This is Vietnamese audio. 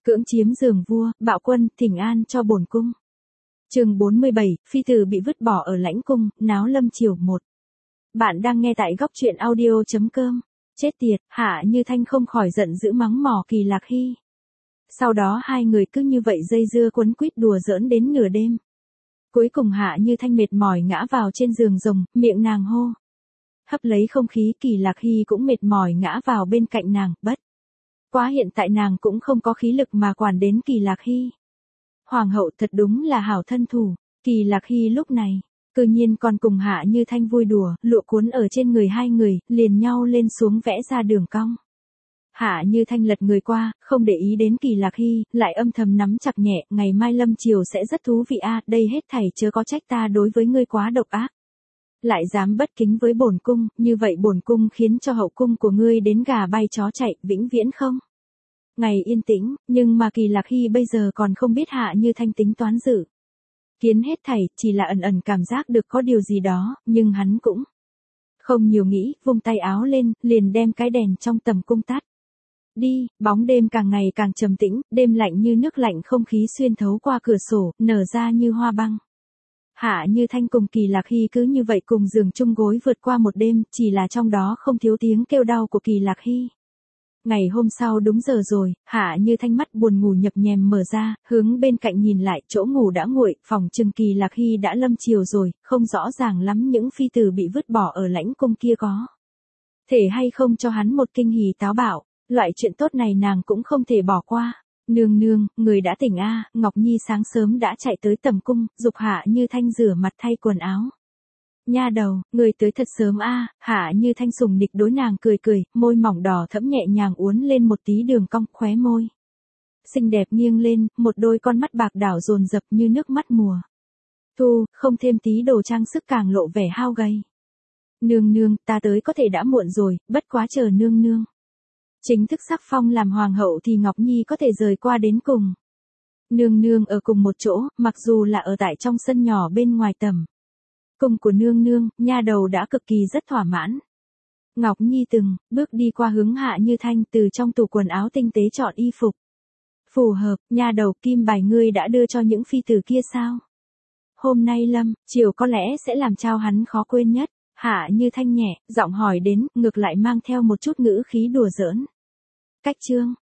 Cưỡng chiếm giường vua, bạo quân, thỉnh an cho bổn cung. Chương 47, phi tử bị vứt bỏ ở lãnh cung, náo lâm triều 1. Bạn đang nghe tại góc truyện audio.com. Chết tiệt, Hạ Như Thanh không khỏi giận dữ mắng mỏ Kỳ Lạc Hy. Sau đó hai người cứ như vậy dây dưa quấn quýt đùa giỡn đến nửa đêm. Cuối cùng Hạ Như Thanh mệt mỏi ngã vào trên giường rồng, miệng nàng hô. Hấp lấy không khí, Kỳ Lạc Hy cũng mệt mỏi ngã vào bên cạnh nàng, bất quá hiện tại nàng cũng không có khí lực mà quản đến Kỳ Lạc Hy. Hoàng hậu thật đúng là hảo thân thủ, Kỳ Lạc Hy lúc này, cư nhiên còn cùng Hạ Như Thanh vui đùa, lụa cuốn ở trên người hai người, liền nhau lên xuống vẽ ra đường cong. Hạ Như Thanh lật người qua, không để ý đến Kỳ Lạc Hy, lại âm thầm nắm chặt nhẹ, ngày mai lâm triều sẽ rất thú vị a, đây hết thảy chớ có trách ta đối với ngươi quá độc ác. Lại dám bất kính với bổn cung, như vậy bổn cung khiến cho hậu cung của ngươi đến gà bay chó chạy, vĩnh viễn không. Ngày yên tĩnh, nhưng mà Kỳ Lạc Hy bây giờ còn không biết Hạ Như Thanh tính toán dự kiến hết thảy, chỉ là ẩn ẩn cảm giác được có điều gì đó, nhưng hắn cũng không nhiều nghĩ, vung tay áo lên, liền đem cái đèn trong tầm cung tắt. Đi, bóng đêm càng ngày càng trầm tĩnh, đêm lạnh như nước lạnh, không khí xuyên thấu qua cửa sổ, nở ra như hoa băng. Hạ Như Thanh cùng Kỳ Lạc Hy cứ như vậy cùng giường chung gối vượt qua một đêm, chỉ là trong đó không thiếu tiếng kêu đau của Kỳ Lạc Hy. Ngày hôm sau đúng giờ rồi, Hạ Như Thanh mắt buồn ngủ nhập nhèm mở ra, hướng bên cạnh nhìn lại, chỗ ngủ đã nguội, phòng trừng Kỳ Lạc Hy đã lâm triều rồi, không rõ ràng lắm những phi tử bị vứt bỏ ở lãnh cung kia có thể hay không cho hắn một kinh hỉ táo bạo, loại chuyện tốt này nàng cũng không thể bỏ qua. Nương nương, người đã tỉnh a, Ngọc Nhi sáng sớm đã chạy tới tầm cung, giục Hạ Như Thanh rửa mặt thay quần áo. Nha đầu, người tới thật sớm a, Hạ Như Thanh sùng nịch đối nàng cười cười, môi mỏng đỏ thẫm nhẹ nhàng uốn lên một tí đường cong, khóe môi xinh đẹp nghiêng lên, một đôi con mắt bạc đảo dồn dập như nước mắt mùa thu, không thêm tí đồ trang sức càng lộ vẻ hao gầy. Nương nương, ta tới có thể đã muộn rồi, bất quá chờ nương nương chính thức sắc phong làm hoàng hậu thì Ngọc Nhi có thể rời qua đến cùng nương nương ở cùng một chỗ, mặc dù là ở tại trong sân nhỏ bên ngoài tầm cung của nương nương, nha đầu đã cực kỳ rất thỏa mãn. Ngọc Nhi từng bước đi qua hướng Hạ Như Thanh, từ trong tủ quần áo tinh tế chọn y phục phù hợp. Nha đầu, kim bài ngươi đã đưa cho những phi tử kia sao? Hôm nay lâm triều có lẽ sẽ làm trao hắn khó quên nhất. Hạ Như Thanh nhẹ giọng hỏi đến, ngược lại mang theo một chút ngữ khí đùa giỡn. Cách chương